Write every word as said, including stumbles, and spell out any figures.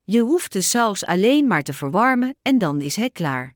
Je hoeft de saus alleen maar te verwarmen en dan is hij klaar.